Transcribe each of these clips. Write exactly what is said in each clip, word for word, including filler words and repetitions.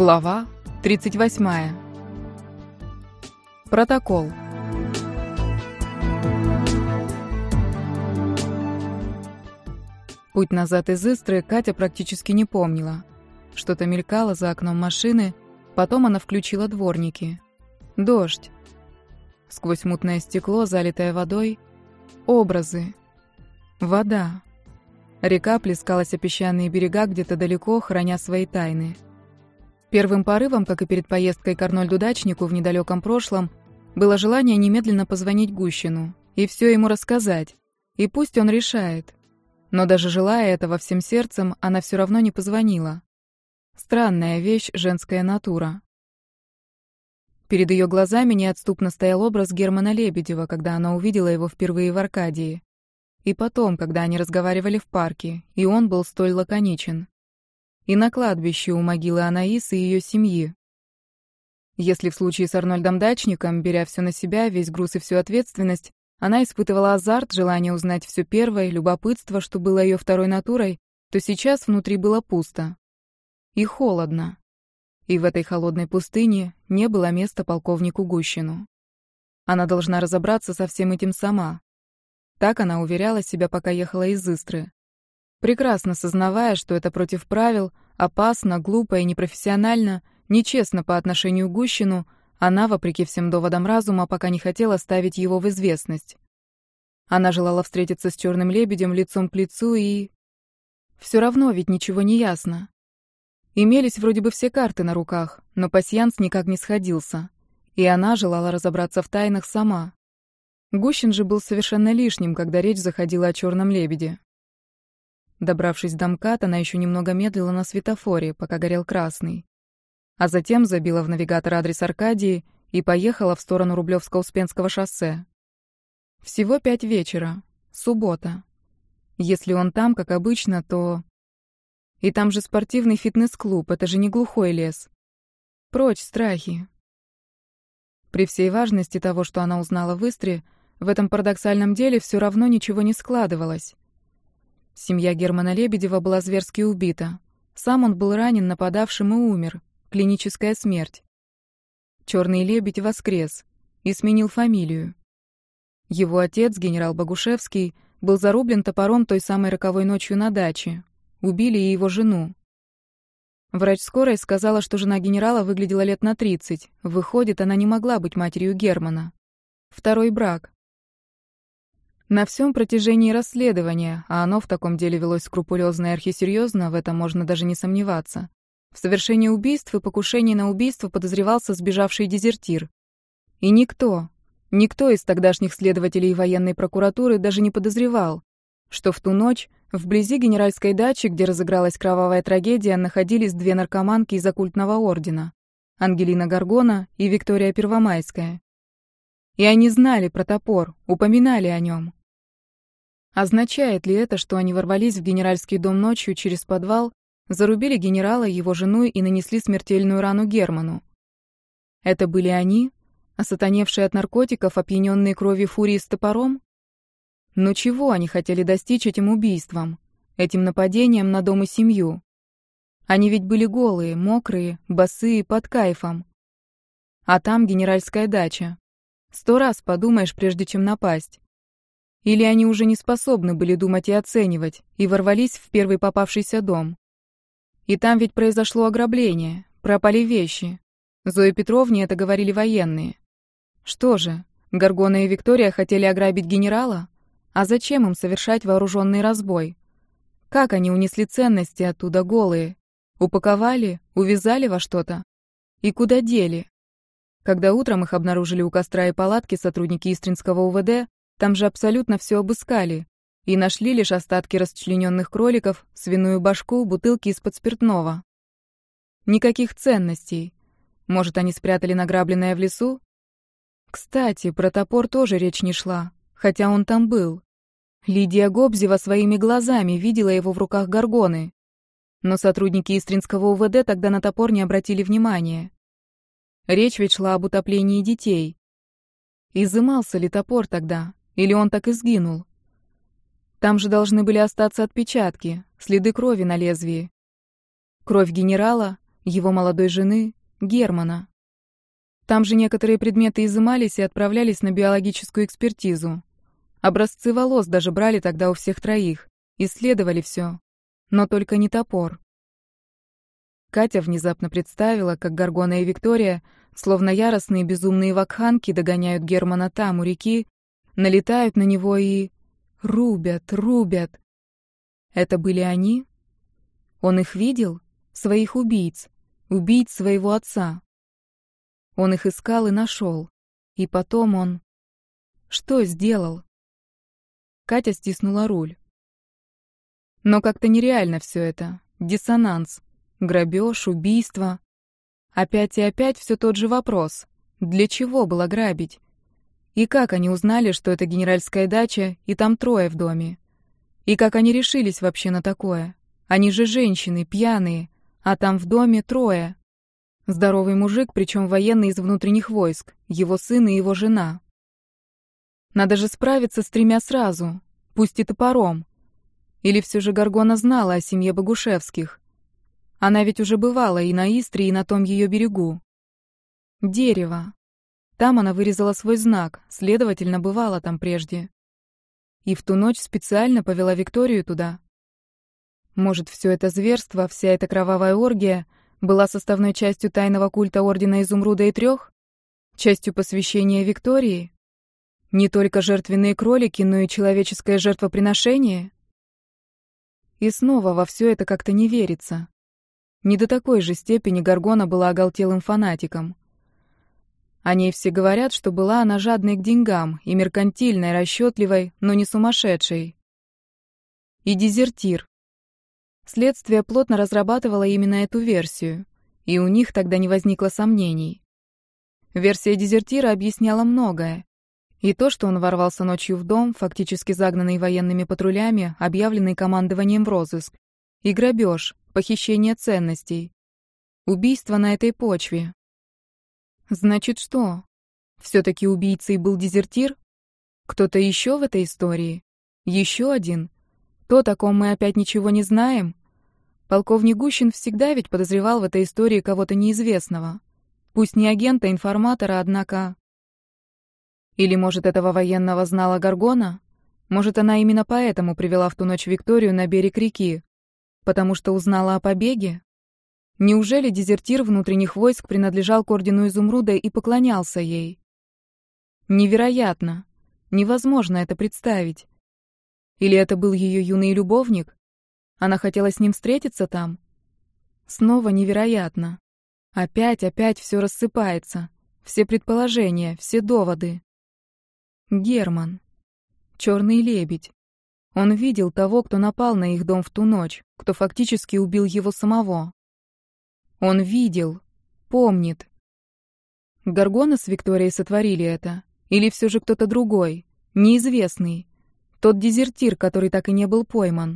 Глава тридцать восьмая. Протокол. Путь назад из Истры Катя практически не помнила. Что-то мелькало за окном машины, потом она включила дворники. Дождь. Сквозь мутное стекло, залитое водой, образы. Вода. Река плескалась о песчаные берега где-то далеко, храня свои тайны. Первым порывом, как и перед поездкой к Арнольду Дачнику в недалеком прошлом, было желание немедленно позвонить Гущину и все ему рассказать, и пусть он решает. Но даже желая этого всем сердцем, она все равно не позвонила. Странная вещь женская натура. Перед ее глазами неотступно стоял образ Германа Лебедева, когда она увидела его впервые в Аркадии. И потом, когда они разговаривали в парке, и он был столь лаконичен. И на кладбище у могилы Анаис и ее семьи. Если в случае с Арнольдом Дачником, беря все на себя, весь груз и всю ответственность, она испытывала азарт, желание узнать все первое, любопытство, что было ее второй натурой, то сейчас внутри было пусто. И холодно. И в этой холодной пустыне не было места полковнику Гущину. Она должна разобраться со всем этим сама. Так она уверяла себя, пока ехала из Истры. Прекрасно сознавая, что это против правил, опасно, глупо и непрофессионально, нечестно по отношению к Гущину, она, вопреки всем доводам разума, пока не хотела ставить его в известность. Она желала встретиться с черным лебедем лицом к лицу и... Все равно ведь ничего не ясно. Имелись вроде бы все карты на руках, но пасьянс никак не сходился. И она желала разобраться в тайнах сама. Гущин же был совершенно лишним, когда речь заходила о черном лебеде. Добравшись до МКАД, она еще немного медлила на светофоре, пока горел красный. А затем забила в навигатор адрес Аркадии и поехала в сторону Рублевско-Успенского шоссе. Всего пять вечера. Суббота. Если он там, как обычно, то... И там же спортивный фитнес-клуб, это же не глухой лес. Прочь страхи. При всей важности того, что она узнала в Истре, в этом парадоксальном деле все равно ничего не складывалось. Семья Германа Лебедева была зверски убита. Сам он был ранен нападавшим и умер. Клиническая смерть. Черный лебедь воскрес и сменил фамилию. Его отец, генерал Богушевский, был зарублен топором той самой роковой ночью на даче. Убили и его жену. Врач скорой сказала, что жена генерала выглядела лет на тридцать. Выходит, она не могла быть матерью Германа. Второй брак. На всем протяжении расследования, а оно в таком деле велось скрупулезно и архисерьезно, в этом можно даже не сомневаться, в совершении убийств и покушений на убийство подозревался сбежавший дезертир. И никто, никто из тогдашних следователей военной прокуратуры даже не подозревал, что в ту ночь вблизи генеральской дачи, где разыгралась кровавая трагедия, находились две наркоманки из оккультного ордена — Ангелина Горгона и Виктория Первомайская. И они знали про топор, упоминали о нем. Означает ли это, что они ворвались в генеральский дом ночью через подвал, зарубили генерала, его жену и нанесли смертельную рану Герману? Это были они, осатаневшие от наркотиков, опьяненные кровью фурии с топором? Но чего они хотели достичь этим убийством, этим нападением на дом и семью? Они ведь были голые, мокрые, босые, под кайфом. А там генеральская дача. Сто раз подумаешь, прежде чем напасть. Или они уже не способны были думать и оценивать, и ворвались в первый попавшийся дом. И там ведь произошло ограбление, пропали вещи. Зое Петровне это говорили военные. Что же, Горгона и Виктория хотели ограбить генерала? А зачем им совершать вооруженный разбой? Как они унесли ценности оттуда голые? Упаковали, увязали во что-то? И куда дели? Когда утром их обнаружили у костра и палатки сотрудники Истринского УВД, там же абсолютно все обыскали и нашли лишь остатки расчлененных кроликов, свиную башку, бутылки из-под спиртного. Никаких ценностей. Может, они спрятали награбленное в лесу? Кстати, про топор тоже речь не шла, хотя он там был. Лидия Гобзева своими глазами видела его в руках Горгоны. Но сотрудники Истринского УВД тогда на топор не обратили внимания. Речь ведь шла об утоплении детей. Изымался ли топор тогда? Или он так и сгинул? Там же должны были остаться отпечатки, следы крови на лезвии. Кровь генерала, его молодой жены, Германа. Там же некоторые предметы изымались и отправлялись на биологическую экспертизу. Образцы волос даже брали тогда у всех троих, исследовали все, но только не топор. Катя внезапно представила, как Горгона и Виктория, словно яростные безумные вакханки, догоняют Германа там, у реки, налетают на него и... рубят, рубят. Это были они? Он их видел? Своих убийц, убийц своего отца. Он их искал и нашел. И потом он... Что сделал? Катя стиснула руль. Но как-то нереально все это. Диссонанс. Грабеж, убийство. Опять и опять все тот же вопрос. Для чего было грабить? И как они узнали, что это генеральская дача, и там трое в доме? И как они решились вообще на такое? Они же женщины, пьяные, а там в доме трое. Здоровый мужик, причем военный из внутренних войск, его сын и его жена. Надо же справиться с тремя сразу, пусть и топором. Или все же Горгона знала о семье Богушевских? Она ведь уже бывала и на Истре, и на том ее берегу. Дерево. Там она вырезала свой знак, следовательно, бывала там прежде. И в ту ночь специально повела Викторию туда. Может, все это зверство, вся эта кровавая оргия была составной частью тайного культа Ордена Изумруда и Трех? Частью посвящения Виктории? Не только жертвенные кролики, но и человеческое жертвоприношение? И снова во все это как-то не верится. Не до такой же степени Горгона была оголтелым фанатиком. О ней все говорят, что была она жадной к деньгам и меркантильной, расчетливой, но не сумасшедшей. И дезертир. Следствие плотно разрабатывало именно эту версию, и у них тогда не возникло сомнений. Версия дезертира объясняла многое. И то, что он ворвался ночью в дом, фактически загнанный военными патрулями, объявленный командованием в розыск, и грабеж, похищение ценностей, убийство на этой почве. Значит, что? Все-таки убийцей был дезертир? Кто-то еще в этой истории? Еще один? Тот, о ком мы опять ничего не знаем? Полковник Гущин всегда ведь подозревал в этой истории кого-то неизвестного. Пусть не агента, информатора, однако... Или, может, этого военного знала Горгона? Может, она именно поэтому привела в ту ночь Викторию на берег реки? Потому что узнала о побеге? Неужели дезертир внутренних войск принадлежал к Ордену Изумруда и поклонялся ей? Невероятно. Невозможно это представить. Или это был ее юный любовник? Она хотела с ним встретиться там? Снова невероятно. Опять, опять все рассыпается. Все предположения, все доводы. Герман. Черный лебедь. Он видел того, кто напал на их дом в ту ночь, кто фактически убил его самого. Он видел, помнит. Горгона с Викторией сотворили это? Или все же кто-то другой, неизвестный? Тот дезертир, который так и не был пойман.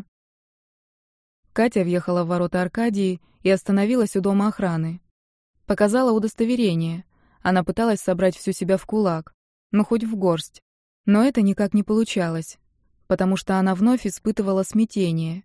Катя въехала в ворота Аркадии и остановилась у дома охраны. Показала удостоверение. Она пыталась собрать всю себя в кулак, ну хоть в горсть. Но это никак не получалось, потому что она вновь испытывала смятение.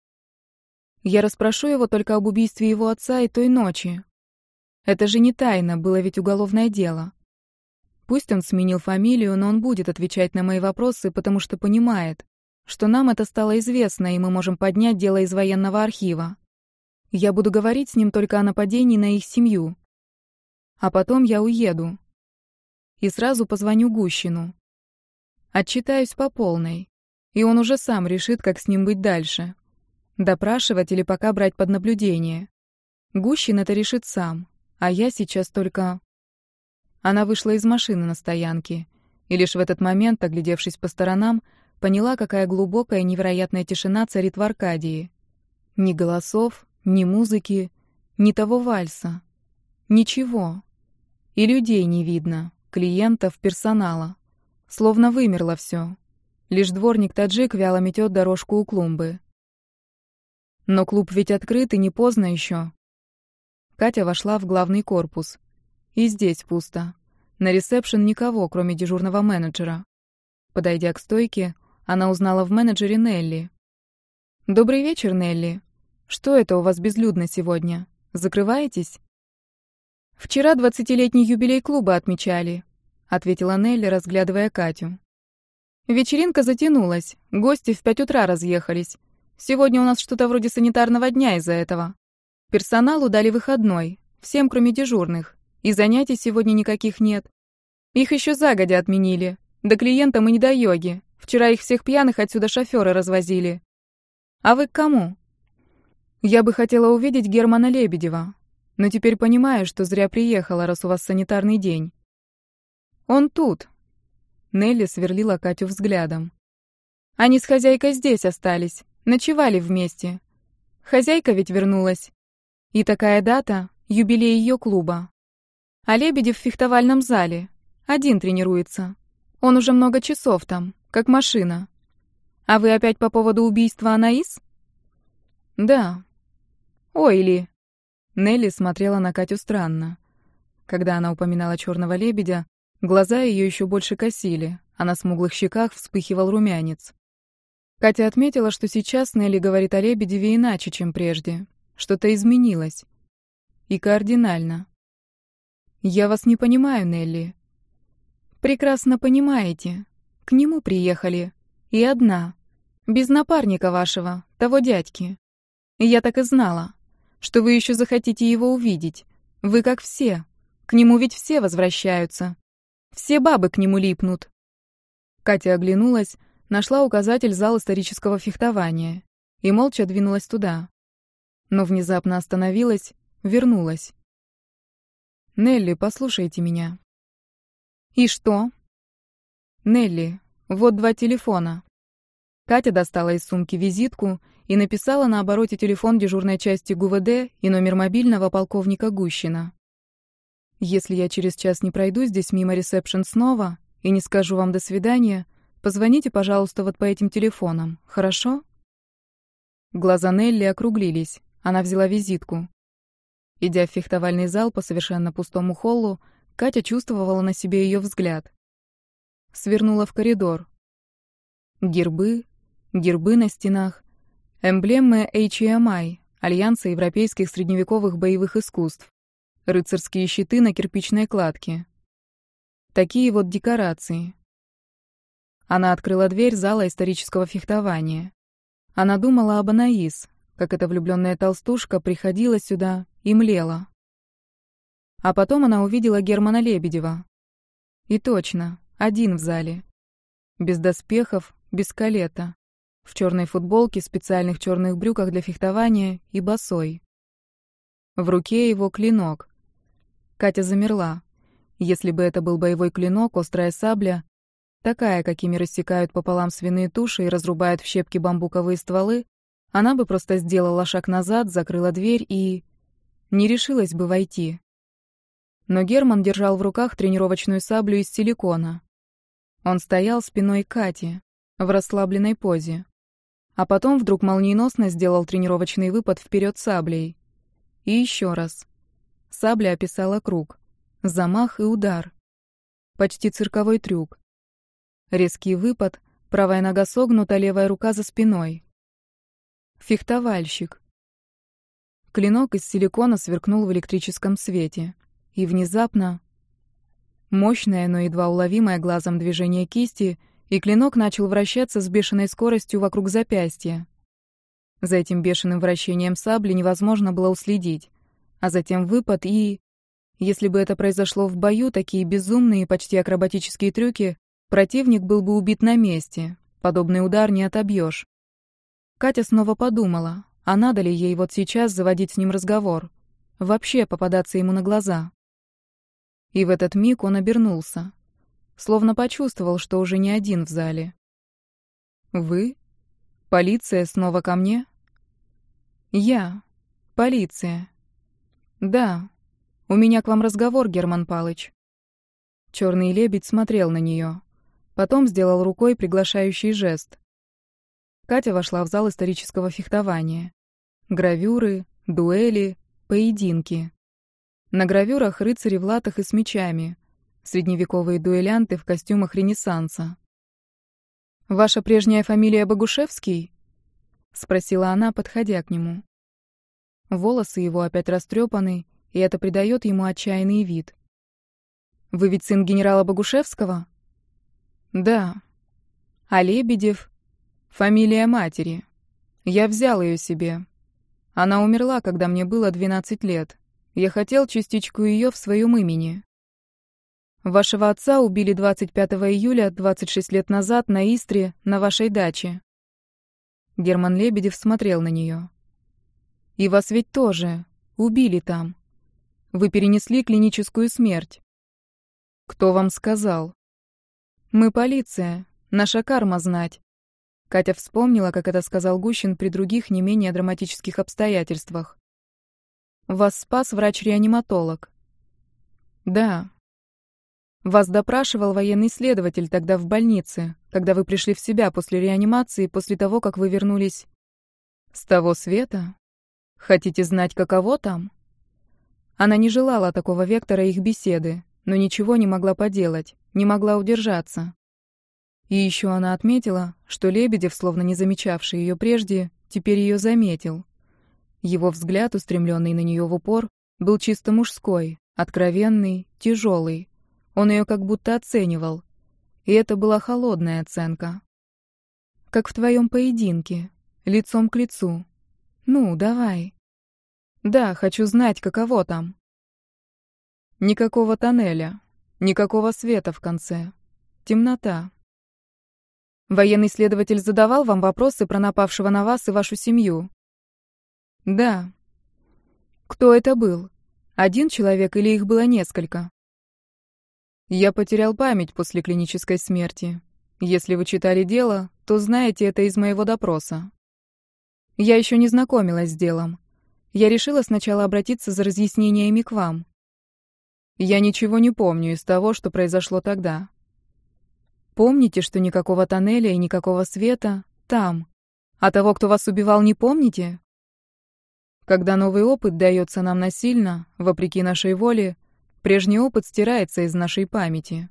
Я расспрошу его только об убийстве его отца и той ночи. Это же не тайна, было ведь уголовное дело. Пусть он сменил фамилию, но он будет отвечать на мои вопросы, потому что понимает, что нам это стало известно, и мы можем поднять дело из военного архива. Я буду говорить с ним только о нападении на их семью. А потом я уеду. И сразу позвоню Гущину. Отчитаюсь по полной. И он уже сам решит, как с ним быть дальше. Допрашивать или пока брать под наблюдение. Гущин это решит сам, а я сейчас только... Она вышла из машины на стоянке, и лишь в этот момент, оглядевшись по сторонам, поняла, какая глубокая и невероятная тишина царит в Аркадии. Ни голосов, ни музыки, ни того вальса. Ничего. И людей не видно, клиентов, персонала. Словно вымерло все. Лишь дворник-таджик вяло метет дорожку у клумбы. Но клуб ведь открыт и не поздно еще. Катя вошла в главный корпус. И здесь пусто. На ресепшн никого, кроме дежурного менеджера. Подойдя к стойке, она узнала в менеджере Нелли. «Добрый вечер, Нелли. Что это у вас безлюдно сегодня? Закрываетесь?» «Вчера двадцатилетний юбилей клуба отмечали», — ответила Нелли, разглядывая Катю. «Вечеринка затянулась, гости в пять утра разъехались. Сегодня у нас что-то вроде санитарного дня из-за этого. Персоналу дали выходной, всем кроме дежурных, и занятий сегодня никаких нет. Их еще загодя отменили. До клиента мы не до йоги. Вчера их всех пьяных отсюда шоферы развозили. А вы к кому?» «Я бы хотела увидеть Германа Лебедева, но теперь понимаю, что зря приехала, раз у вас санитарный день». «Он тут». Нелли сверлила Катю взглядом. «Они с хозяйкой здесь остались, ночевали вместе. Хозяйка ведь вернулась. И такая дата — юбилей ее клуба. А Лебедев в фехтовальном зале. Один тренируется. Он уже много часов там, как машина. А вы опять по поводу убийства Анаис?» «Да». «Ой, Ли». Нелли смотрела на Катю странно. Когда она упоминала черного лебедя, глаза ее еще больше косили, а на смуглых щеках вспыхивал румянец. Катя отметила, что сейчас Нелли говорит о Лебедеве иначе, чем прежде. Что-то изменилось. И кардинально. «Я вас не понимаю, Нелли». «Прекрасно понимаете. К нему приехали. И одна. Без напарника вашего, того дядьки. И я так и знала, что вы еще захотите его увидеть. Вы как все. К нему ведь все возвращаются. Все бабы к нему липнут». Катя оглянулась, нашла указатель зал исторического фехтования и молча двинулась туда. Но внезапно остановилась, вернулась. «Нелли, послушайте меня». «И что?» «Нелли, вот два телефона». Катя достала из сумки визитку и написала на обороте телефон дежурной части ГУВД и номер мобильного полковника Гущина. «Если я через час не пройду здесь мимо ресепшн снова и не скажу вам «до свидания», позвоните, пожалуйста, вот по этим телефонам, хорошо?» Глаза Нелли округлились. Она взяла визитку. Идя в фехтовальный зал по совершенно пустому холлу, Катя чувствовала на себе ее взгляд. Свернула в коридор. Гербы, гербы на стенах, эмблемы эйч эм ай, Альянса европейских средневековых боевых искусств, рыцарские щиты на кирпичной кладке. Такие вот декорации. Она открыла дверь зала исторического фехтования. Она думала об Анаис, как эта влюбленная толстушка приходила сюда и млела. А потом она увидела Германа Лебедева. И точно, один в зале. Без доспехов, без калета. В черной футболке, специальных черных брюках для фехтования и босой. В руке его клинок. Катя замерла. Если бы это был боевой клинок, острая сабля, такая, какими рассекают пополам свиные туши и разрубают в щепки бамбуковые стволы, она бы просто сделала шаг назад, закрыла дверь и... не решилась бы войти. Но Герман держал в руках тренировочную саблю из силикона. Он стоял спиной к Кате, в расслабленной позе. А потом вдруг молниеносно сделал тренировочный выпад вперед саблей. И еще раз. Сабля описала круг. Замах и удар. Почти цирковой трюк. Резкий выпад, правая нога согнута, левая рука за спиной. Фехтовальщик. Клинок из силикона сверкнул в электрическом свете. И внезапно... Мощное, но едва уловимое глазом движение кисти, и клинок начал вращаться с бешеной скоростью вокруг запястья. За этим бешеным вращением сабли невозможно было уследить. А затем выпад и... Если бы это произошло в бою, такие безумные, почти акробатические трюки, противник был бы убит на месте. Подобный удар не отобьешь. Катя снова подумала, а надо ли ей вот сейчас заводить с ним разговор? Вообще попадаться ему на глаза? И в этот миг он обернулся. Словно почувствовал, что уже не один в зале. «Вы? Полиция снова ко мне?» «Я. Полиция. Да. У меня к вам разговор, Герман Палыч». Черный лебедь смотрел на нее. Потом сделал рукой приглашающий жест. Катя вошла в зал исторического фехтования. Гравюры, дуэли, поединки. На гравюрах рыцари в латах и с мечами, средневековые дуэлянты в костюмах Ренессанса. «Ваша прежняя фамилия Богушевский?» — спросила она, подходя к нему. Волосы его опять растрепаны, и это придает ему отчаянный вид. «Вы ведь сын генерала Богушевского?» «Да». «А Лебедев?» «Фамилия матери. Я взял ее себе. Она умерла, когда мне было двенадцать лет. Я хотел частичку ее в своем имени. Вашего отца убили двадцать пятого июля, двадцать шесть лет назад, на Истре, на вашей даче». Герман Лебедев смотрел на нее. «И вас ведь тоже убили там. Вы перенесли клиническую смерть». «Кто вам сказал?» «Мы полиция. Наша карма знать». Катя вспомнила, как это сказал Гущин при других не менее драматических обстоятельствах. «Вас спас врач-реаниматолог». «Да». «Вас допрашивал военный следователь тогда в больнице, когда вы пришли в себя после реанимации, после того, как вы вернулись с того света? Хотите знать, каково там?» Она не желала такого вектора их беседы, но ничего не могла поделать, не могла удержаться. И еще она отметила, что Лебедев, словно не замечавший ее прежде, теперь ее заметил. Его взгляд, устремленный на нее в упор, был чисто мужской, откровенный, тяжелый. Он ее как будто оценивал. И это была холодная оценка. «Как в твоем поединке, лицом к лицу. Ну, давай». «Да, хочу знать, каково там». «Никакого тоннеля, никакого света в конце. Темнота». «Военный следователь задавал вам вопросы про напавшего на вас и вашу семью?» «Да». «Кто это был? Один человек или их было несколько?» «Я потерял память после клинической смерти. Если вы читали дело, то знаете это из моего допроса. Я еще не знакомилась с делом. Я решила сначала обратиться за разъяснениями к вам. Я ничего не помню из того, что произошло тогда. Помните, что никакого тоннеля и никакого света там. А того, кто вас убивал, не помните? Когда новый опыт дается нам насильно, вопреки нашей воле, прежний опыт стирается из нашей памяти.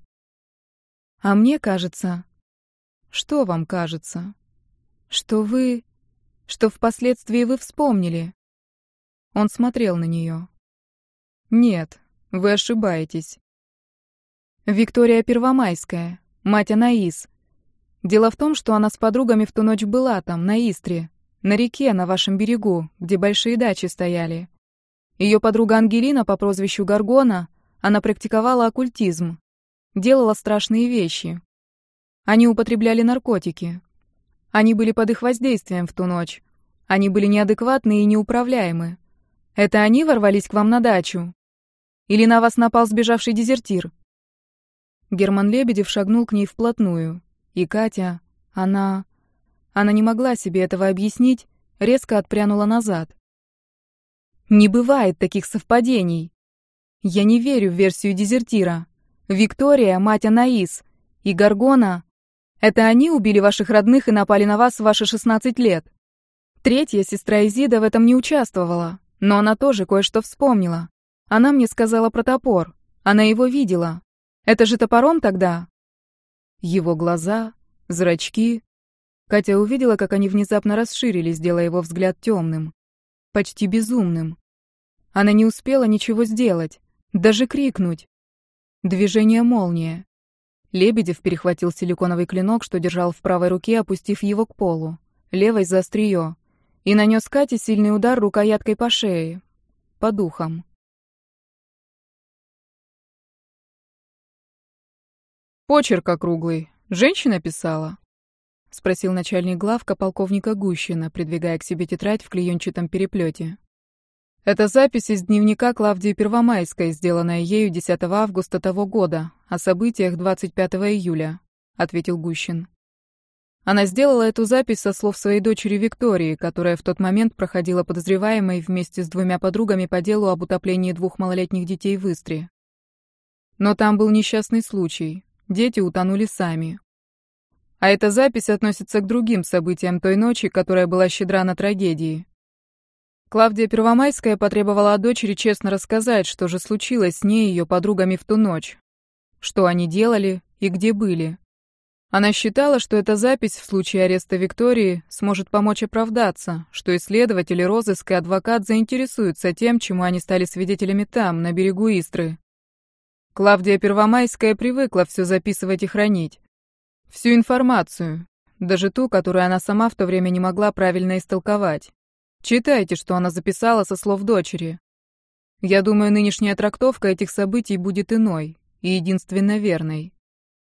А мне кажется... Что вам кажется? Что вы... Что впоследствии вы вспомнили?» Он смотрел на нее. «Нет, вы ошибаетесь. Виктория Первомайская, мать Анаис. Дело в том, что она с подругами в ту ночь была там, на Истре, на реке, на вашем берегу, где большие дачи стояли. Ее подруга Ангелина по прозвищу Гаргона, она практиковала оккультизм, делала страшные вещи. Они употребляли наркотики. Они были под их воздействием в ту ночь. Они были неадекватны и неуправляемы. Это они ворвались к вам на дачу? Или на вас напал сбежавший дезертир?» Герман Лебедев шагнул к ней вплотную. И Катя, она... Она не могла себе этого объяснить, резко отпрянула назад. «Не бывает таких совпадений. Я не верю в версию дезертира. Виктория, мать Анаис, и Гаргона... Это они убили ваших родных и напали на вас в ваши шестнадцать лет. Третья сестра Изида в этом не участвовала, но она тоже кое-что вспомнила. Она мне сказала про топор. Она его видела. Это же топором тогда?» Его глаза, зрачки. Катя увидела, как они внезапно расширились, делая его взгляд темным, почти безумным. Она не успела ничего сделать, даже крикнуть. Движение молния. Лебедев перехватил силиконовый клинок, что держал в правой руке, опустив его к полу, левой за острие, и нанес Кате сильный удар рукояткой по шее, по духам. «Почерк округлый. Женщина писала?» — спросил начальник главка полковника Гущина, придвигая к себе тетрадь в клеенчатом переплете. «Это запись из дневника Клавдии Первомайской, сделанная ею десятого августа того года, о событиях двадцать пятого июля», — ответил Гущин. Она сделала эту запись со слов своей дочери Виктории, которая в тот момент проходила подозреваемой вместе с двумя подругами по делу об утоплении двух малолетних детей в Истре. Но там был несчастный случай. Дети утонули сами. А эта запись относится к другим событиям той ночи, которая была щедра на трагедии. Клавдия Первомайская потребовала от дочери честно рассказать, что же случилось с ней и ее подругами в ту ночь. Что они делали и где были. Она считала, что эта запись в случае ареста Виктории сможет помочь оправдаться, что исследователи, розыск и адвокат заинтересуются тем, чему они стали свидетелями там, на берегу Истры. Клавдия Первомайская привыкла все записывать и хранить. Всю информацию, даже ту, которую она сама в то время не могла правильно истолковать. Читайте, что она записала со слов дочери. Я думаю, нынешняя трактовка этих событий будет иной и единственно верной.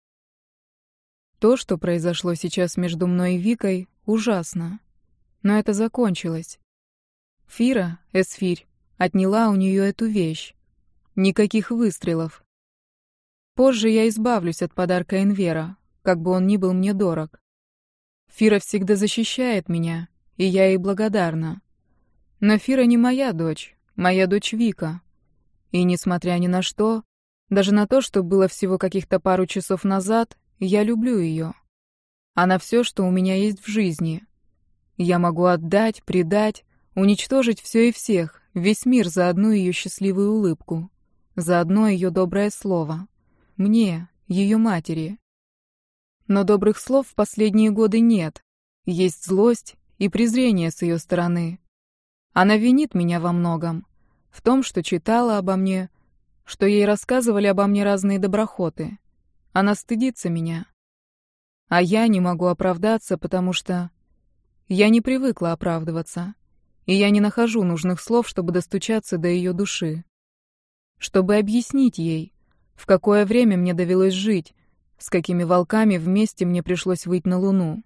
То, что произошло сейчас между мной и Викой, ужасно. Но это закончилось. Фира, Эсфирь, отняла у нее эту вещь. Никаких выстрелов. Позже я избавлюсь от подарка Энвера, как бы он ни был мне дорог. Фира всегда защищает меня, и я ей благодарна. Но Фира не моя дочь, моя дочь Вика. И несмотря ни на что, даже на то, что было всего каких-то пару часов назад, я люблю ее. Она все, что у меня есть в жизни. Я могу отдать, предать, уничтожить все и всех, весь мир за одну ее счастливую улыбку, за одно ее доброе слово. Мне, ее матери. Но добрых слов в последние годы нет. Есть злость и презрение с ее стороны. Она винит меня во многом. В том, что читала обо мне, что ей рассказывали обо мне разные доброхоты. Она стыдится меня. А я не могу оправдаться, потому что я не привыкла оправдываться, и я не нахожу нужных слов, чтобы достучаться до ее души. Чтобы объяснить ей, в какое время мне довелось жить, с какими волками вместе мне пришлось выйти на Луну.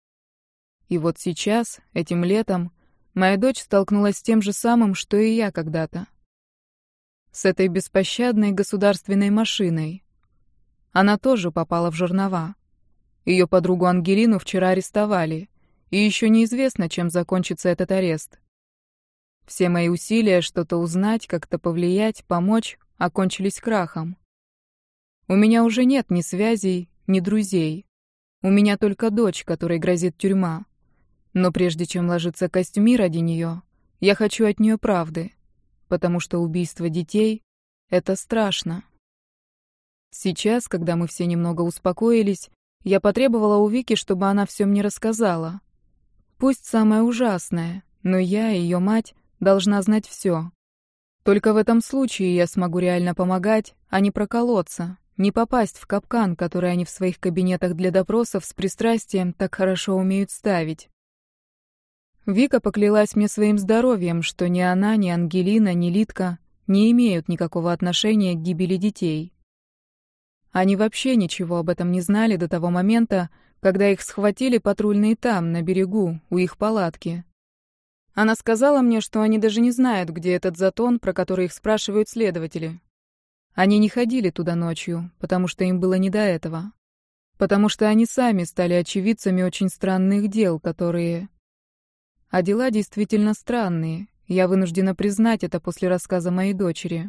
И вот сейчас, этим летом, моя дочь столкнулась с тем же самым, что и я когда-то. С этой беспощадной государственной машиной. Она тоже попала в жернова. Ее подругу Ангелину вчера арестовали, и еще неизвестно, чем закончится этот арест. Все мои усилия что-то узнать, как-то повлиять, помочь, окончились крахом. У меня уже нет ни связей, ни друзей. У меня только дочь, которой грозит тюрьма. Но прежде чем ложиться костьми ради нее, я хочу от нее правды, потому что убийство детей — это страшно. Сейчас, когда мы все немного успокоились, я потребовала у Вики, чтобы она все мне рассказала. Пусть самое ужасное, но я, ее мать, должна знать все. Только в этом случае я смогу реально помогать, а не проколоться, не попасть в капкан, который они в своих кабинетах для допросов с пристрастием так хорошо умеют ставить. Вика поклялась мне своим здоровьем, что ни она, ни Ангелина, ни Литка не имеют никакого отношения к гибели детей. Они вообще ничего об этом не знали до того момента, когда их схватили патрульные там, на берегу, у их палатки. Она сказала мне, что они даже не знают, где этот затон, про который их спрашивают следователи. Они не ходили туда ночью, потому что им было не до этого. Потому что они сами стали очевидцами очень странных дел, которые... А дела действительно странные. Я вынуждена признать это после рассказа моей дочери.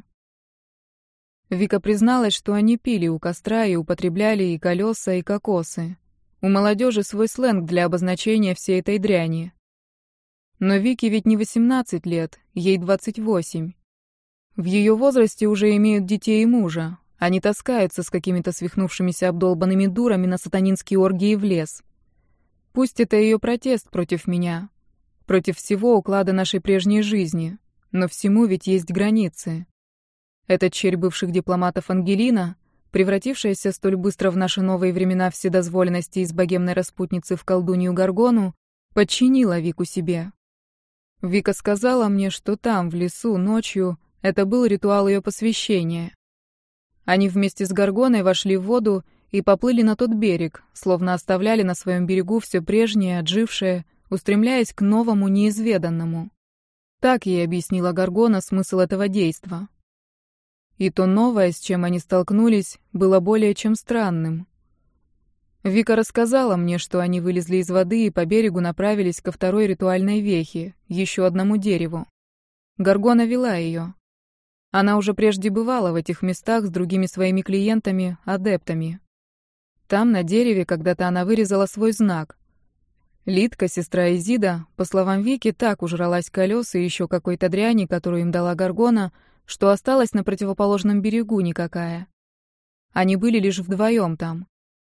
Вика призналась, что они пили у костра и употребляли и колеса, и кокосы. У молодежи свой сленг для обозначения всей этой дряни. Но Вике ведь не восемнадцать лет, ей двадцать восемь. В ее возрасте уже имеют детей и мужа. Они таскаются с какими-то свихнувшимися обдолбанными дурами на сатанинские оргии в лес. Пусть это ее протест против меня, против всего уклада нашей прежней жизни, но всему ведь есть границы. Эта черь бывших дипломатов Ангелина, превратившаяся столь быстро в наши новые времена вседозволенности из богемной распутницы в колдунью Гаргону, подчинила Вику себе. Вика сказала мне, что там, в лесу, ночью, это был ритуал ее посвящения. Они вместе с Гаргоной вошли в воду и поплыли на тот берег, словно оставляли на своем берегу все прежнее, отжившее, устремляясь к новому, неизведанному. Так ей объяснила Гаргона смысл этого действа. И то новое, с чем они столкнулись, было более чем странным. Вика рассказала мне, что они вылезли из воды и по берегу направились ко второй ритуальной вехе, еще одному дереву. Гаргона вела ее. Она уже прежде бывала в этих местах с другими своими клиентами, адептами. Там, на дереве, когда-то она вырезала свой знак. Литка, сестра Изида, по словам Вики, так ужралась колес и еще какой-то дряни, которую им дала Гаргона, что осталась на противоположном берегу никакая. Они были лишь вдвоем там.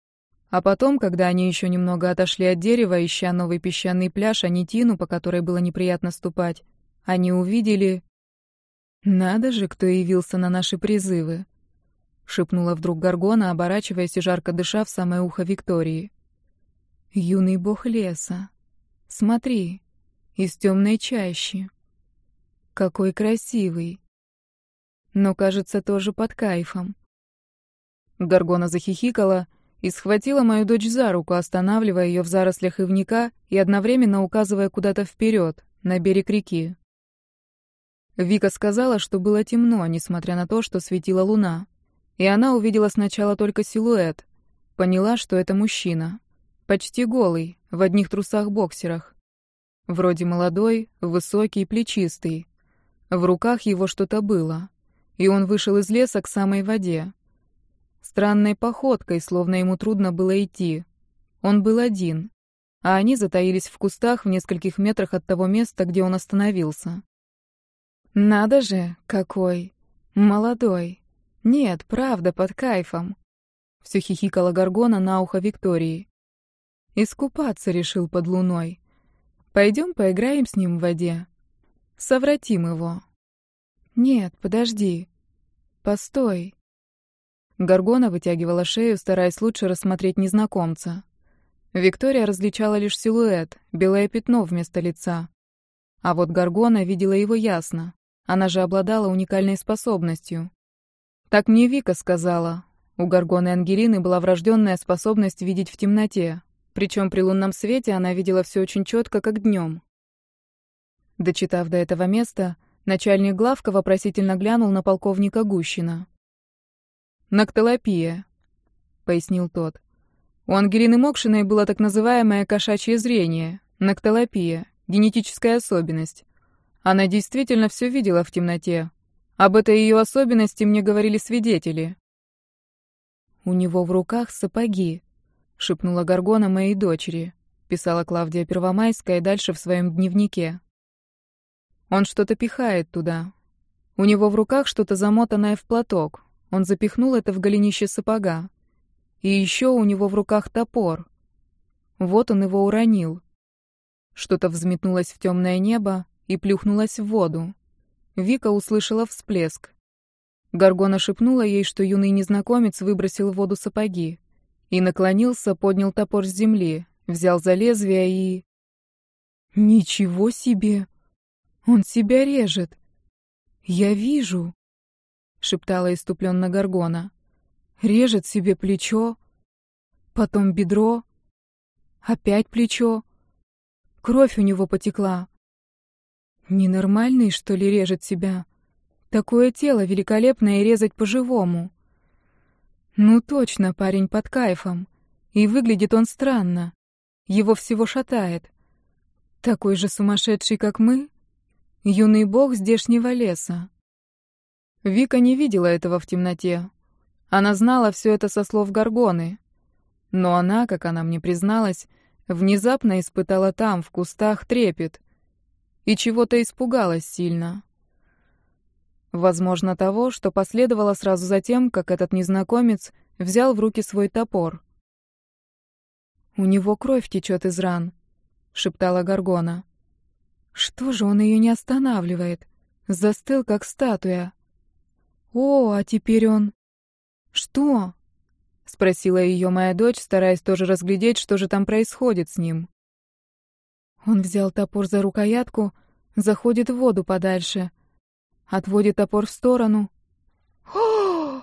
А потом, когда они еще немного отошли от дерева, ища новый песчаный пляж, а не тину, по которой было неприятно ступать, они увидели... «Надо же, кто явился на наши призывы!» — шепнула вдруг Горгона, оборачиваясь и жарко дыша в самое ухо Виктории. «Юный бог леса! Смотри, из темной чащи! Какой красивый! Но, кажется, тоже под кайфом!» Горгона захихикала и схватила мою дочь за руку, останавливая ее в зарослях ивника и одновременно указывая куда-то вперед, на берег реки. Вика сказала, что было темно, несмотря на то, что светила луна, и она увидела сначала только силуэт, поняла, что это мужчина, почти голый, в одних трусах-боксерах. Вроде молодой, высокий, плечистый. В руках его что-то было, и он вышел из леса к самой воде. Странной походкой, словно ему трудно было идти. Он был один, а они затаились в кустах в нескольких метрах от того места, где он остановился. «Надо же, какой! Молодой! Нет, правда, под кайфом!» Всё хихикала Горгона на ухо Виктории. «Искупаться решил под луной. Пойдем поиграем с ним в воде. Совратим его». «Нет, подожди. Постой». Горгона вытягивала шею, стараясь лучше рассмотреть незнакомца. Виктория различала лишь силуэт, белое пятно вместо лица. А вот Горгона видела его ясно. Она же обладала уникальной способностью. Так мне Вика сказала. У Горгоны Ангелины была врожденная способность видеть в темноте. Причем при лунном свете она видела все очень четко, как днем. Дочитав до этого места, начальник главка вопросительно глянул на полковника Гущина. «Ноктолопия», — пояснил тот. «У Ангелины Мокшиной было так называемое кошачье зрение, ноктолопия, генетическая особенность. Она действительно все видела в темноте. Об этой ее особенности мне говорили свидетели». «У него в руках сапоги», — шепнула Горгона моей дочери, писала Клавдия Первомайская дальше в своем дневнике. «Он что-то пихает туда. У него в руках что-то замотанное в платок. Он запихнул это в голенище сапога. И еще у него в руках топор. Вот он его уронил. Что-то взметнулось в темное небо и плюхнулось в воду. Вика услышала всплеск. Горгона шепнула ей, что юный незнакомец выбросил в воду сапоги, и наклонился, поднял топор с земли, взял за лезвие и... «Ничего себе! Он себя режет! Я вижу!» — шептала иступленно Горгона. «Режет себе плечо, потом бедро, опять плечо. Кровь у него потекла. Ненормальный, что ли, режет себя? Такое тело великолепное и резать по-живому. Ну точно, парень под кайфом. И выглядит он странно. Его всего шатает. Такой же сумасшедший, как мы? Юный бог здешнего леса». Вика не видела этого в темноте. Она знала все это со слов Горгоны. Но она, как она мне призналась, внезапно испытала там, в кустах, трепет. И чего-то испугалась сильно. Возможно, того, что последовало сразу за тем, как этот незнакомец взял в руки свой топор. «У него кровь течет из ран», — шептала Горгона. «Что же он ее не останавливает? Застыл, как статуя. О, а теперь он...» «Что?» — спросила ее моя дочь, стараясь тоже разглядеть, что же там происходит с ним. Он взял топор за рукоятку, заходит в воду подальше, отводит топор в сторону. О!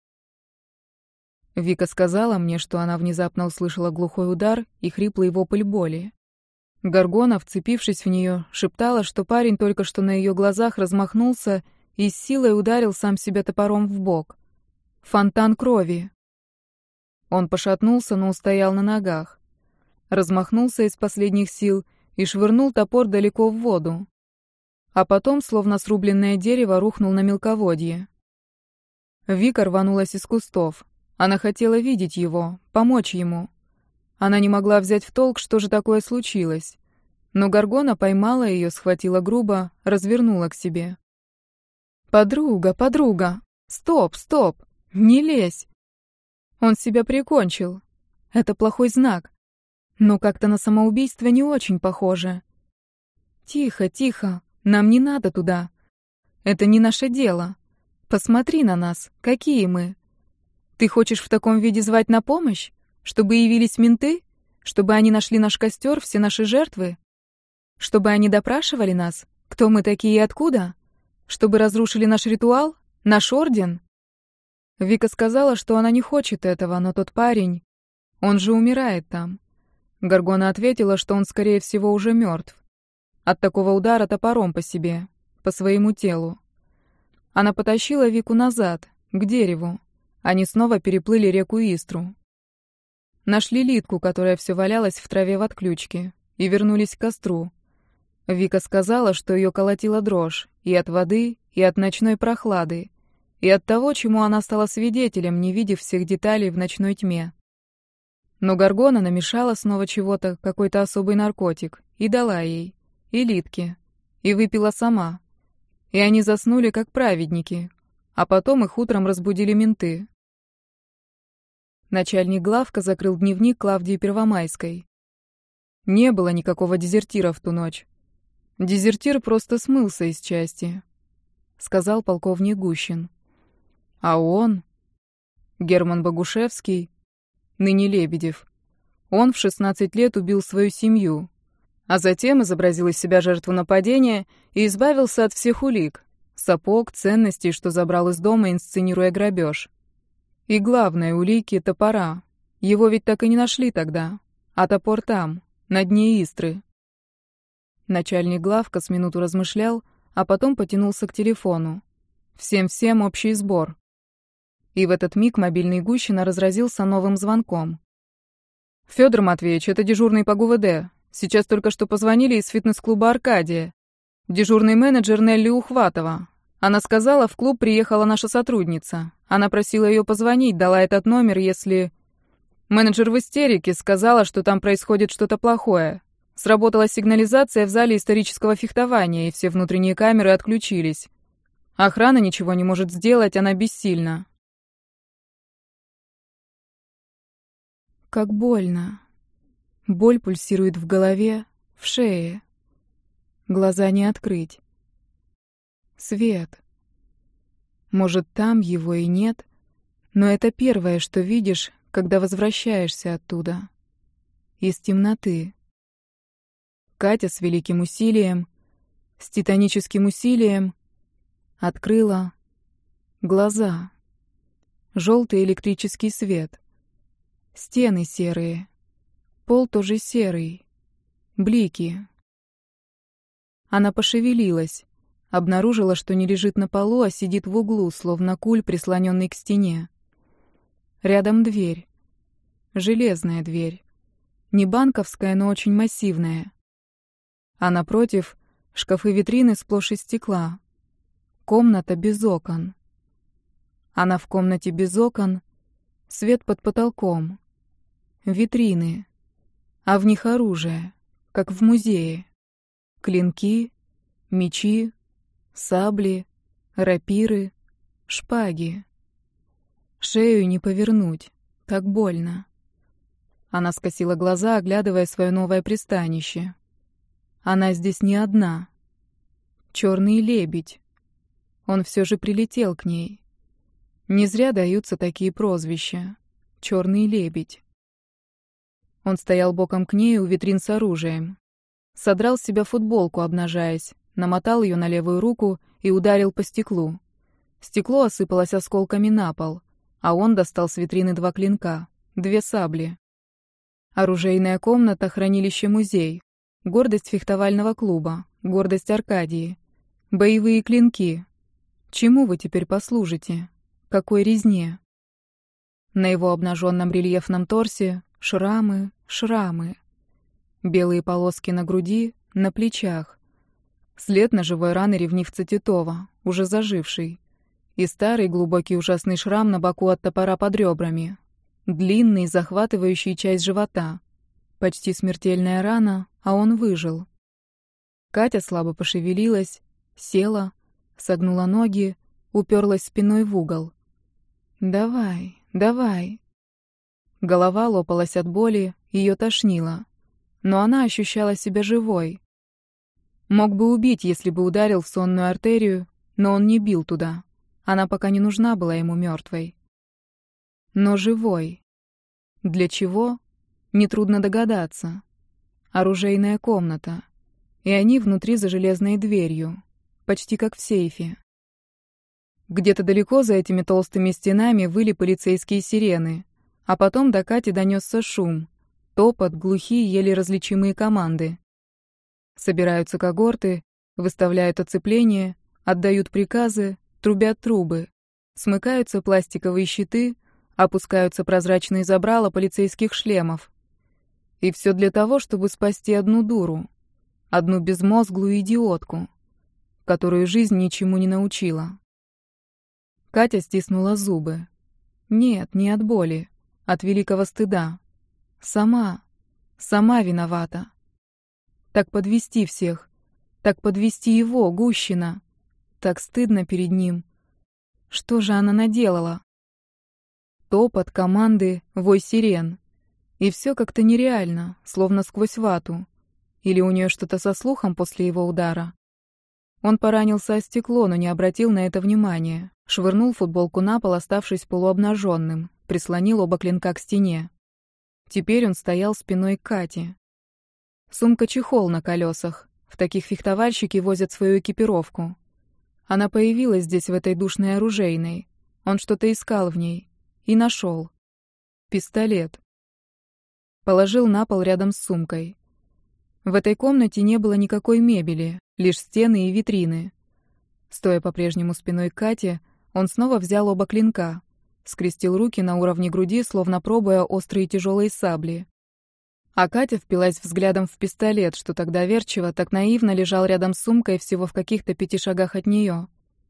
Вика сказала мне, что она внезапно услышала глухой удар и хриплый вопль боли. Горгона, вцепившись в нее, шептала, что парень только что на ее глазах размахнулся и с силой ударил сам себя топором в бок. Фонтан крови. Он пошатнулся, но устоял на ногах. Размахнулся из последних сил и швырнул топор далеко в воду. А потом, словно срубленное дерево, рухнул на мелководье. Вика рванулась из кустов. Она хотела видеть его, помочь ему. Она не могла взять в толк, что же такое случилось. Но Горгона поймала ее, схватила грубо, развернула к себе. «Подруга, подруга! Стоп, стоп! Не лезь! Он себя прикончил. Это плохой знак. Но как-то на самоубийство не очень похоже. Тихо, тихо, нам не надо туда. Это не наше дело. Посмотри на нас, какие мы. Ты хочешь в таком виде звать на помощь? Чтобы явились менты? Чтобы они нашли наш костер, все наши жертвы? Чтобы они допрашивали нас? Кто мы такие и откуда? Чтобы разрушили наш ритуал? Наш орден? Вика сказала, что она не хочет этого, но тот парень... Он же умирает там. Горгона ответила, что он, скорее всего, уже мертв. От такого удара топором по себе, по своему телу. Она потащила Вику назад, к дереву. Они снова переплыли реку Истру. Нашли Литку, которая все валялась в траве в отключке, и вернулись к костру. Вика сказала, что ее колотила дрожь и от воды, и от ночной прохлады, и от того, чему она стала свидетелем, не видев всех деталей в ночной тьме. Но Горгона намешала снова чего-то, какой-то особый наркотик, и дала ей, и Литке, и выпила сама. И они заснули, как праведники, а потом их утром разбудили менты. Начальник главка закрыл дневник Клавдии Первомайской. Не было никакого дезертира в ту ночь. Дезертир просто смылся из части, сказал полковник Гущин. А он, Герман Богушевский, ныне Лебедев, он в шестнадцать лет убил свою семью, а затем изобразил из себя жертву нападения и избавился от всех улик, сапог, ценностей, что забрал из дома, инсценируя грабеж. И главное, улики — топора. Его ведь так и не нашли тогда, а топор там, на дне Истры. Начальник главка с минуту размышлял, а потом потянулся к телефону. Всем-всем общий сбор. И в этот миг мобильный Гущина разразился новым звонком. «Фёдор Матвеевич, это дежурный по ГУВД. Сейчас только что позвонили из фитнес-клуба «Аркадия». Дежурный менеджер Нелли Ухватова. Она сказала, в клуб приехала наша сотрудница. Она просила ее позвонить, дала этот номер, если... Менеджер в истерике, сказала, что там происходит что-то плохое. Сработала сигнализация в зале исторического фехтования, и все внутренние камеры отключились. Охрана ничего не может сделать, она бессильна». Как больно. Боль пульсирует в голове, в шее. Глаза не открыть. Свет. Может, там его и нет, но это первое, что видишь, когда возвращаешься оттуда. Из темноты. Катя с великим усилием, с титаническим усилием открыла глаза. Желтый электрический свет. Стены серые. Пол тоже серый. Блики. Она пошевелилась, обнаружила, что не лежит на полу, а сидит в углу, словно куль, прислоненный к стене. Рядом дверь. Железная дверь. Не банковская, но очень массивная. А напротив — шкафы-витрины сплошь из стекла. Комната без окон. Она в комнате без окон, свет под потолком. Витрины. А в них оружие, как в музее. Клинки, мечи, сабли, рапиры, шпаги. Шею не повернуть, так больно. Она скосила глаза, оглядывая свое новое пристанище. Она здесь не одна. Черный лебедь. Он все же прилетел к ней. Не зря даются такие прозвища. Черный лебедь. Он стоял боком к ней у витрин с оружием. Содрал с себя футболку, обнажаясь, намотал ее на левую руку и ударил по стеклу. Стекло осыпалось осколками на пол, а он достал с витрины два клинка, две сабли. Оружейная комната — хранилище-музей. Гордость фехтовального клуба, гордость Аркадии. Боевые клинки. Чему вы теперь послужите? Какой резне? На его обнаженном рельефном торсе шрамы, шрамы. Белые полоски на груди, на плечах. След ножевой раны ревнивца Титова, уже заживший. И старый глубокий ужасный шрам на боку от топора под ребрами. Длинный, захватывающий часть живота. Почти смертельная рана, а он выжил. Катя слабо пошевелилась, села, согнула ноги, уперлась спиной в угол. «Давай, давай». Голова лопалась от боли, ее тошнило. Но она ощущала себя живой. Мог бы убить, если бы ударил в сонную артерию, но он не бил туда. Она пока не нужна была ему мертвой. Но живой. Для чего? Нетрудно догадаться. Оружейная комната. И они внутри за железной дверью. Почти как в сейфе. Где-то далеко за этими толстыми стенами выли полицейские сирены. А потом до Кати донесся шум. Топот, глухие, еле различимые команды. Собираются когорты, выставляют оцепление, отдают приказы, трубят трубы. Смыкаются пластиковые щиты, опускаются прозрачные забрала полицейских шлемов. И все для того, чтобы спасти одну дуру. Одну безмозглую идиотку, которую жизнь ничему не научила. Катя стиснула зубы. Нет, не от боли, от великого стыда. Сама, сама виновата. Так подвести всех, так подвести его, Гущина. Так стыдно перед ним. Что же она наделала? Топот, команды, вой сирен. И все как-то нереально, словно сквозь вату. Или у нее что-то со слухом после его удара. Он поранился о стекло, но не обратил на это внимания. Швырнул футболку на пол, оставшись полуобнаженным. Прислонил оба клинка к стене. Теперь он стоял спиной к Кате. Сумка-чехол на колесах. В таких фехтовальщики возят свою экипировку. Она появилась здесь, в этой душной оружейной. Он что-то искал в ней. И нашел. Пистолет. Положил на пол рядом с сумкой. В этой комнате не было никакой мебели, лишь стены и витрины. Стоя по-прежнему спиной к Кате, он снова взял оба клинка, скрестил руки на уровне груди, словно пробуя острые тяжелые сабли. А Катя впилась взглядом в пистолет, что так доверчиво, так наивно лежал рядом с сумкой всего в каких-то пяти шагах от нее.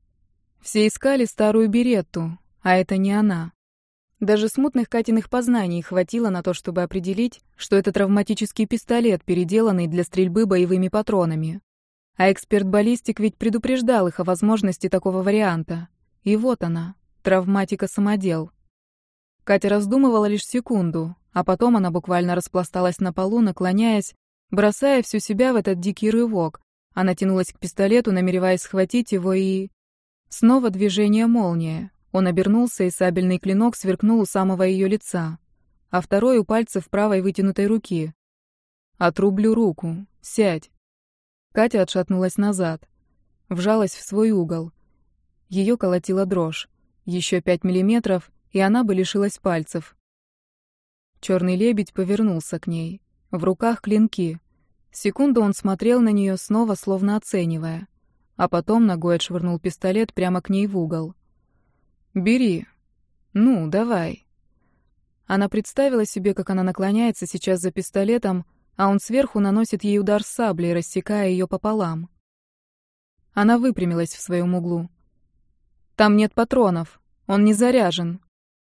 Все искали старую беретту, а это не она. Даже смутных Катиных познаний хватило на то, чтобы определить, что это травматический пистолет, переделанный для стрельбы боевыми патронами. А эксперт-баллистик ведь предупреждал их о возможности такого варианта. И вот она, травматика-самодел. Катя раздумывала лишь секунду, а потом она буквально распласталась на полу, наклоняясь, бросая всю себя в этот дикий рывок. Она тянулась к пистолету, намереваясь схватить его, и... Снова движение молния. Он обернулся, и сабельный клинок сверкнул у самого ее лица, а второй у пальцев правой вытянутой руки. «Отрублю руку. Сядь». Катя отшатнулась назад, вжалась в свой угол. Ее колотила дрожь. Еще пять миллиметров, и она бы лишилась пальцев. Черный лебедь повернулся к ней. В руках клинки. Секунду он смотрел на нее, снова словно оценивая. А потом ногой отшвырнул пистолет прямо к ней в угол. «Бери. Ну, давай». Она представила себе, как она наклоняется сейчас за пистолетом, а он сверху наносит ей удар саблей, рассекая ее пополам. Она выпрямилась в своем углу. «Там нет патронов. Он не заряжен».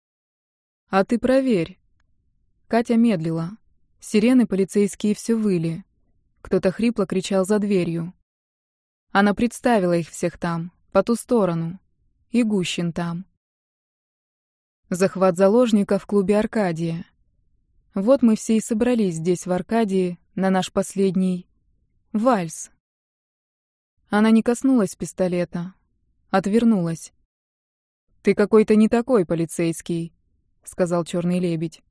«А ты проверь». Катя медлила. Сирены полицейские все выли. Кто-то хрипло кричал за дверью. Она представила их всех там, по ту сторону. И Гущин там. Захват заложника в клубе «Аркадия». Вот мы все и собрались здесь, в Аркадии, на наш последний вальс. Она не коснулась пистолета. Отвернулась. «Ты какой-то не такой, полицейский», — сказал черный лебедь.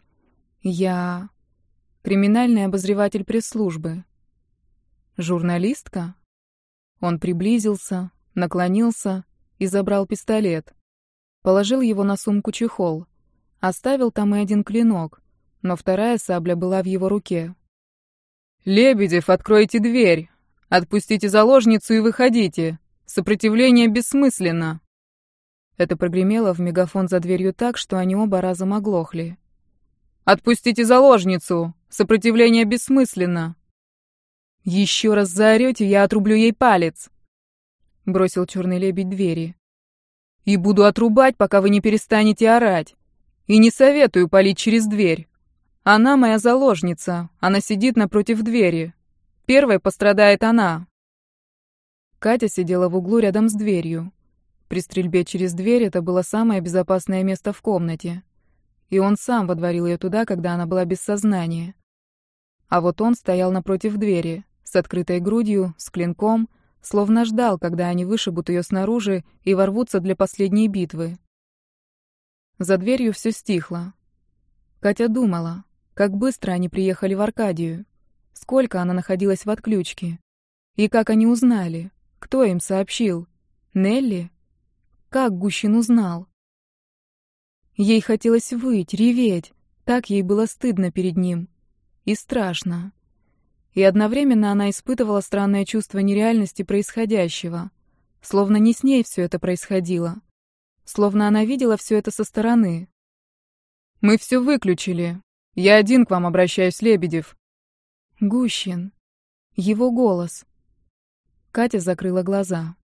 «Я... криминальный обозреватель пресс-службы». «Журналистка?» Он приблизился, наклонился и забрал пистолет. Положил его на сумку-чехол. Оставил там и один клинок, но вторая сабля была в его руке. «Лебедев, откройте дверь! Отпустите заложницу и выходите! Сопротивление бессмысленно!» Это прогремело в мегафон за дверью так, что они оба разом оглохли. «Отпустите заложницу! Сопротивление бессмысленно!» «Еще раз заорете, я отрублю ей палец!» Бросил черный лебедь двери. «И буду отрубать, пока вы не перестанете орать. И не советую палить через дверь. Она моя заложница, она сидит напротив двери. Первой пострадает она». Катя сидела в углу рядом с дверью. При стрельбе через дверь это было самое безопасное место в комнате. и он сам водворил ее туда, когда она была без сознания. А вот он стоял напротив двери, с открытой грудью, с клинком, словно ждал, когда они вышибут ее снаружи и ворвутся для последней битвы. За дверью все стихло. Катя думала, как быстро они приехали в Аркадию, сколько она находилась в отключке, и как они узнали, кто им сообщил. Нелли? Как Гущин узнал? Ей хотелось выть, реветь, так ей было стыдно перед ним. И страшно. И одновременно она испытывала странное чувство нереальности происходящего, словно не с ней все это происходило, словно она видела все это со стороны. «Мы все выключили. Я один к вам обращаюсь, Лебедев». Гущин. Его голос. Катя закрыла глаза.